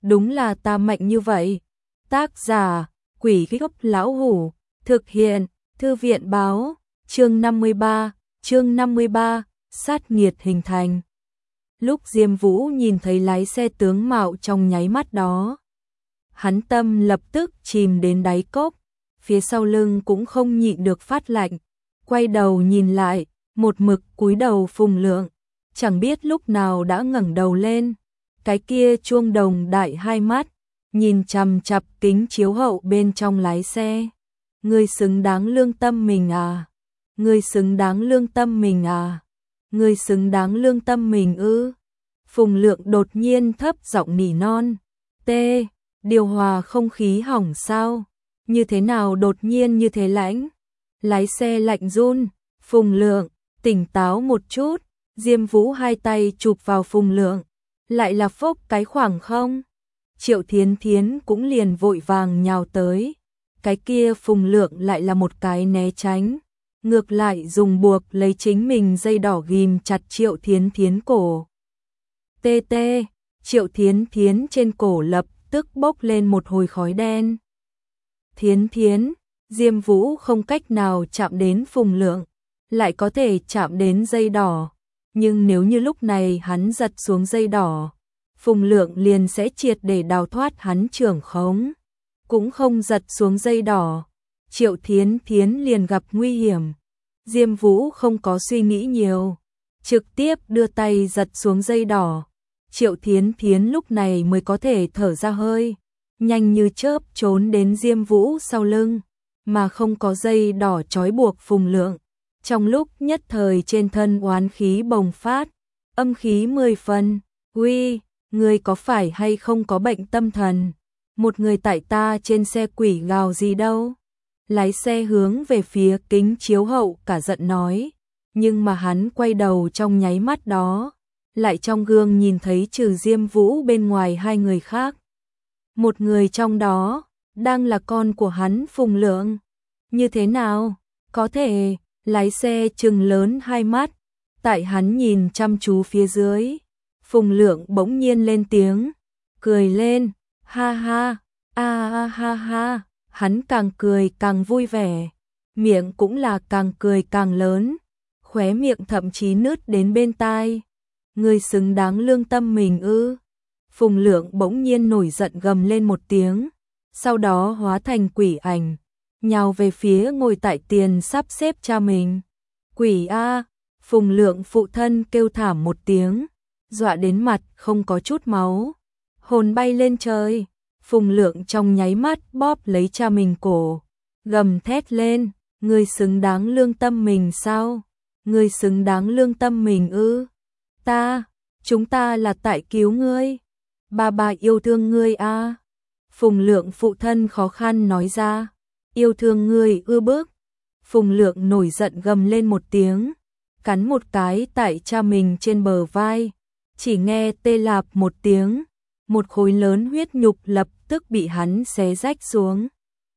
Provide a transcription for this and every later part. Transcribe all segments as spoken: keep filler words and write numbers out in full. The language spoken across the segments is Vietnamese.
đúng là ta mạnh như vậy. Tác giả, Quỷ Gốc Lão Hủ, thực hiện, Thư viện Báo, chương năm mươi ba, chương năm mươi ba, sát nghiệt hình thành. Lúc Diêm Vũ nhìn thấy lái xe tướng mạo trong nháy mắt đó, hắn tâm lập tức chìm đến đáy cốc, phía sau lưng cũng không nhịn được phát lạnh, quay đầu nhìn lại, một mực cúi đầu Phùng Lượng, chẳng biết lúc nào đã ngẩng đầu lên, cái kia chuông đồng đại hai mắt, nhìn chằm chằm kính chiếu hậu bên trong lái xe. Ngươi xứng đáng lương tâm mình à? Ngươi xứng đáng lương tâm mình à? Ngươi xứng đáng lương tâm mình ư? Phùng Lượng đột nhiên thấp giọng nỉ non. T, điều hòa không khí hỏng sao? Như thế nào đột nhiên như thế lãnh? Lái xe lạnh run. Phùng Lượng, tỉnh táo một chút. Diêm Vũ hai tay chụp vào Phùng Lượng. Lại là phốc cái khoảng không? Triệu Thiến Thiến cũng liền vội vàng nhào tới. Cái kia Phùng Lượng lại là một cái né tránh. Ngược lại dùng buộc lấy chính mình dây đỏ ghim chặt Triệu Thiến Thiến cổ. Tê tê, Triệu Thiến Thiến trên cổ lập tức bốc lên một hồi khói đen. Thiến Thiến, Diêm Vũ không cách nào chạm đến Phùng Lượng, lại có thể chạm đến dây đỏ. Nhưng nếu như lúc này hắn giật xuống dây đỏ, Phùng Lượng liền sẽ triệt để đào thoát hắn trưởng khống. Cũng không giật xuống dây đỏ, Triệu Thiến Thiến liền gặp nguy hiểm. Diêm Vũ không có suy nghĩ nhiều, trực tiếp đưa tay giật xuống dây đỏ. Triệu Thiến Thiến lúc này mới có thể thở ra hơi, nhanh như chớp trốn đến Diêm Vũ sau lưng, mà không có dây đỏ trói buộc Phùng Lượng. Trong lúc nhất thời trên thân oán khí bùng phát, âm khí mười phần. Uy, ngươi có phải hay không có bệnh tâm thần? Một người tại ta trên xe quỷ gào gì đâu? Lái xe hướng về phía kính chiếu hậu cả giận nói, nhưng mà hắn quay đầu trong nháy mắt đó, lại trong gương nhìn thấy trừ Diêm Vũ bên ngoài hai người khác. Một người trong đó, đang là con của hắn Phùng Lượng. Như thế nào? Có thể, lái xe trừng lớn hai mắt, tại hắn nhìn chăm chú phía dưới. Phùng Lượng bỗng nhiên lên tiếng, cười lên, ha ha, a ha ha ha, hắn càng cười càng vui vẻ, miệng cũng là càng cười càng lớn, khóe miệng thậm chí nứt đến bên tai. Ngươi xứng đáng lương tâm mình ư? Phùng Lượng bỗng nhiên nổi giận gầm lên một tiếng, sau đó hóa thành quỷ ảnh, nhào về phía ngồi tại tiền sắp xếp cha mình. Quỷ a! Phùng Lượng phụ thân kêu thảm một tiếng, dọa đến mặt không có chút máu, hồn bay lên trời. Phùng Lượng trong nháy mắt bóp lấy cha mình cổ, gầm thét lên, ngươi xứng đáng lương tâm mình sao? Ngươi xứng đáng lương tâm mình ư? Ta, chúng ta là tại cứu ngươi. Ba ba yêu thương ngươi a. Phùng Lượng phụ thân khó khăn nói ra, yêu thương ngươi ư bức. Phùng Lượng nổi giận gầm lên một tiếng, cắn một cái tại cha mình trên bờ vai, chỉ nghe tê lạp một tiếng, một khối lớn huyết nhục lập tức bị hắn xé rách xuống.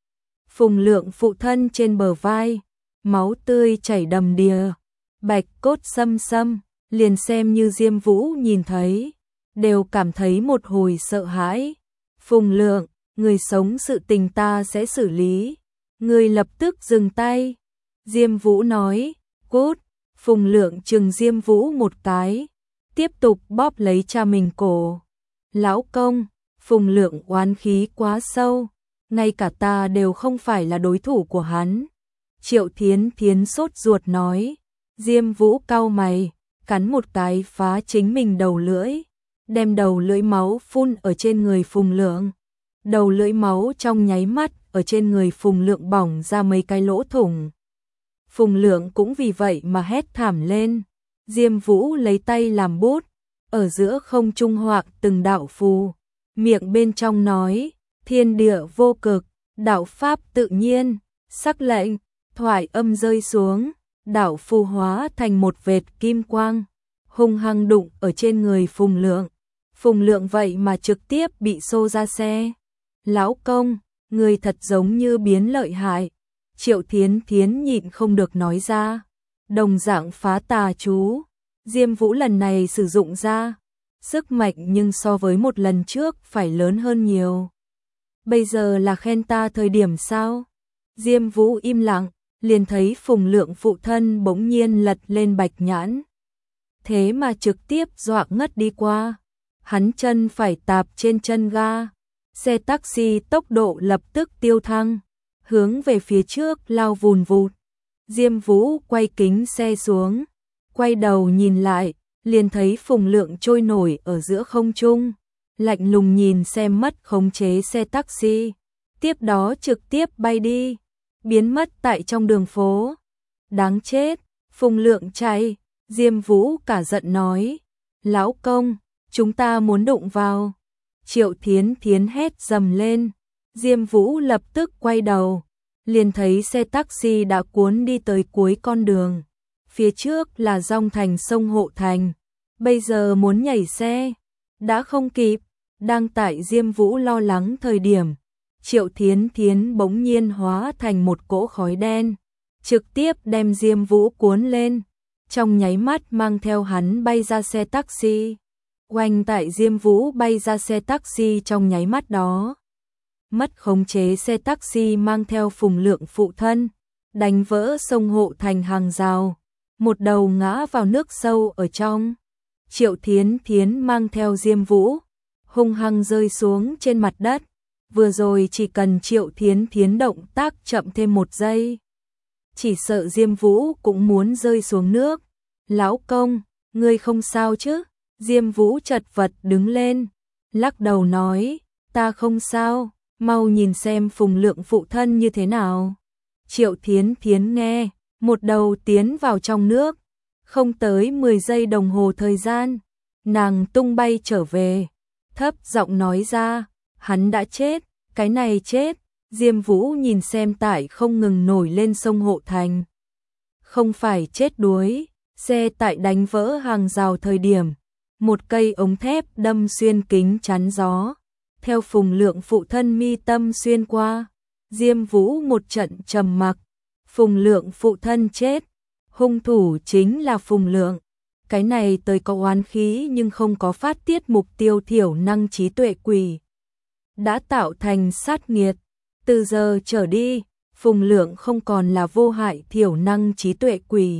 Phùng Lượng phụ thân trên bờ vai, máu tươi chảy đầm đìa, bạch cốt xâm xâm, liền xem như Diêm Vũ nhìn thấy, đều cảm thấy một hồi sợ hãi. Phùng Lượng, người sống sự tình ta sẽ xử lý, người lập tức dừng tay. Diêm Vũ nói, cút. Phùng Lượng chừng Diêm Vũ một cái, tiếp tục bóp lấy cha mình cổ. Lão công, Phùng Lượng oán khí quá sâu, ngay cả ta đều không phải là đối thủ của hắn. Triệu Thiến Thiến sốt ruột nói. Diêm Vũ cau mày, cắn một cái phá chính mình đầu lưỡi, đem đầu lưỡi máu phun ở trên người Phùng Lượng. Đầu lưỡi máu trong nháy mắt ở trên người Phùng Lượng bỏng ra mấy cái lỗ thủng. Phùng Lượng cũng vì vậy mà hét thảm lên. Diêm Vũ lấy tay làm bút, ở giữa không trung họa từng đạo phù, miệng bên trong nói, thiên địa vô cực, đạo pháp tự nhiên, sắc lệnh, thoại âm rơi xuống, đạo phù hóa thành một vệt kim quang, hung hăng đụng ở trên người Phùng Lượng. Phùng Lượng vậy mà trực tiếp bị xô ra xe. Lão công, người thật giống như biến lợi hại. Triệu Thiến Thiến nhịn không được nói ra. Đồng dạng phá tà chú, Diêm Vũ lần này sử dụng ra, sức mạnh nhưng so với một lần trước phải lớn hơn nhiều. Bây giờ là khen ta thời điểm sao? Diêm Vũ im lặng, liền thấy Phùng Lượng phụ thân bỗng nhiên lật lên bạch nhãn. Thế mà trực tiếp dọa ngất đi qua. Hắn chân phải tạp trên chân ga. Xe taxi tốc độ lập tức tiêu thăng, hướng về phía trước lao vùn vụt. Diêm Vũ quay kính xe xuống, quay đầu nhìn lại, liền thấy Phùng Lượng trôi nổi ở giữa không trung, lạnh lùng nhìn xem mất khống chế xe taxi, tiếp đó trực tiếp bay đi, biến mất tại trong đường phố. Đáng chết, Phùng Lượng chạy, Diêm Vũ cả giận nói, lão công, chúng ta muốn đụng vào. Triệu Thiến Thiến hét dầm lên, Diêm Vũ lập tức quay đầu, liền thấy xe taxi đã cuốn đi tới cuối con đường. Phía trước là dòng thành sông Hộ Thành, bây giờ muốn nhảy xe, đã không kịp. Đang tại Diêm Vũ lo lắng thời điểm, Triệu Thiến Thiến bỗng nhiên hóa thành một cỗ khói đen, trực tiếp đem Diêm Vũ cuốn lên, trong nháy mắt mang theo hắn bay ra xe taxi. Oanh, tại Diêm Vũ bay ra xe taxi trong nháy mắt đó, mất khống chế xe taxi mang theo Phùng Lượng phụ thân, đánh vỡ sông Hộ Thành hàng rào, một đầu ngã vào nước sâu ở trong. Triệu Thiến Thiến mang theo Diêm Vũ, hung hăng rơi xuống trên mặt đất. Vừa rồi chỉ cần Triệu Thiến Thiến động tác chậm thêm một giây, chỉ sợ Diêm Vũ cũng muốn rơi xuống nước. Lão công, ngươi không sao chứ? Diêm Vũ chật vật đứng lên, lắc đầu nói, ta không sao, mau nhìn xem Phùng Lượng phụ thân như thế nào. Triệu Thiến Thiến nghe, một đầu tiến vào trong nước, không tới mười giây đồng hồ thời gian, nàng tung bay trở về, thấp giọng nói ra, hắn đã chết, cái này chết. Diêm Vũ nhìn xem tại không ngừng nổi lên sông Hộ Thành. Không phải chết đuối, xe tại đánh vỡ hàng rào thời điểm, một cây ống thép đâm xuyên kính chắn gió, theo Phùng Lượng phụ thân mi tâm xuyên qua. Diêm Vũ một trận trầm mặc, Phùng Lượng phụ thân chết, hung thủ chính là Phùng Lượng. Cái này tới có oán khí nhưng không có phát tiết mục tiêu thiểu năng trí tuệ quỷ, đã tạo thành sát nghiệt. Từ giờ trở đi, Phùng Lượng không còn là vô hại thiểu năng trí tuệ quỷ,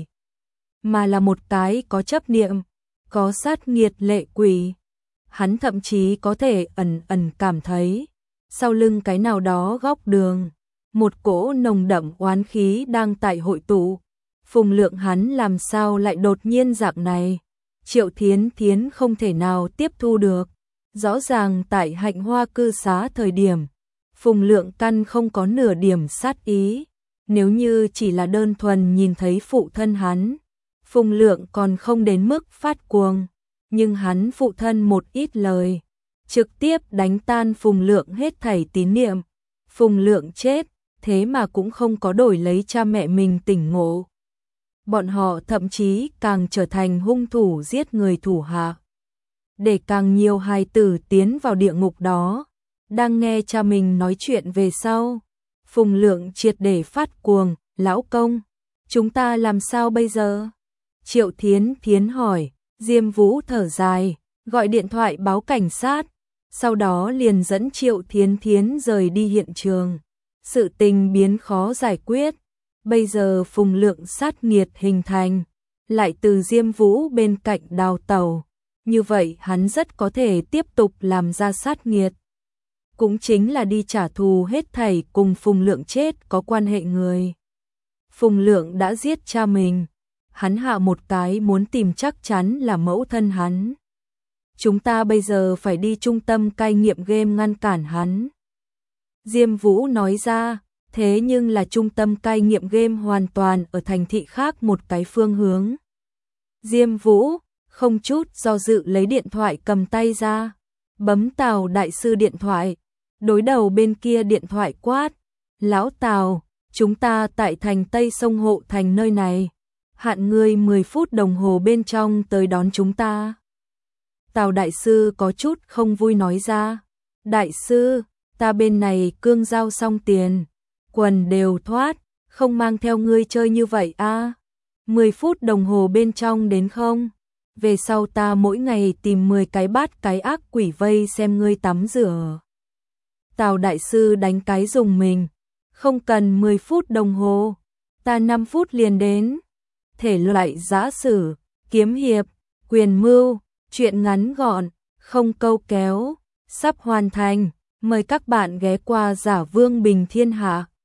mà là một cái có chấp niệm, có sát nghiệt lệ quỷ. Hắn thậm chí có thể ẩn ẩn cảm thấy, sau lưng cái nào đó góc đường, một cỗ nồng đậm oán khí đang tại hội tụ. Phùng Lượng hắn làm sao lại đột nhiên dạng này? Triệu Thiến Thiến không thể nào tiếp thu được. Rõ ràng tại Hạnh Hoa cư xá thời điểm, Phùng Lượng căn không có nửa điểm sát ý. Nếu như chỉ là đơn thuần nhìn thấy phụ thân hắn, Phùng Lượng còn không đến mức phát cuồng. Nhưng hắn phụ thân một ít lời, trực tiếp đánh tan Phùng Lượng hết thảy tín niệm. Phùng Lượng chết, thế mà cũng không có đổi lấy cha mẹ mình tỉnh ngộ. Bọn họ thậm chí càng trở thành hung thủ giết người thủ hạ, để càng nhiều hài tử tiến vào địa ngục đó. Đang nghe cha mình nói chuyện về sau, Phùng Lượng triệt để phát cuồng, lão công, chúng ta làm sao bây giờ? Triệu Thiến Thiến hỏi. Diêm Vũ thở dài, gọi điện thoại báo cảnh sát, sau đó liền dẫn Triệu Thiến Thiến rời đi hiện trường. Sự tình biến khó giải quyết, bây giờ Phùng Lượng sát nghiệt hình thành, lại từ Diêm Vũ bên cạnh đào tẩu, như vậy hắn rất có thể tiếp tục làm ra sát nghiệt, cũng chính là đi trả thù hết thảy cùng Phùng Lượng chết có quan hệ người. Phùng Lượng đã giết cha mình, hắn hạ một cái muốn tìm chắc chắn là mẫu thân hắn. Chúng ta bây giờ phải đi trung tâm cai nghiện game ngăn cản hắn. Diêm Vũ nói ra, thế nhưng là trung tâm cai nghiện game hoàn toàn ở thành thị khác một cái phương hướng. Diêm Vũ không chút do dự lấy điện thoại cầm tay ra, bấm Tào đại sư điện thoại, đối đầu bên kia điện thoại quát, lão Tào, chúng ta tại thành Tây sông Hộ Thành nơi này, hạn ngươi mười phút đồng hồ bên trong tới đón chúng ta. Tào đại sư có chút không vui nói ra, đại sư, ta bên này cương giao xong tiền, quần đều thoát, không mang theo ngươi chơi như vậy a. À? mười phút đồng hồ bên trong đến không? về sau ta mỗi ngày tìm mười cái bát cái ác quỷ vây xem ngươi tắm rửa. Tào đại sư đánh cái dùng mình, không cần mười phút đồng hồ, ta năm phút liền đến. Thể loại giã sử, kiếm hiệp, quyền mưu, truyện ngắn gọn, không câu kéo, sắp hoàn thành, mời các bạn ghé qua Giả Vương Bình Thiên Hạ.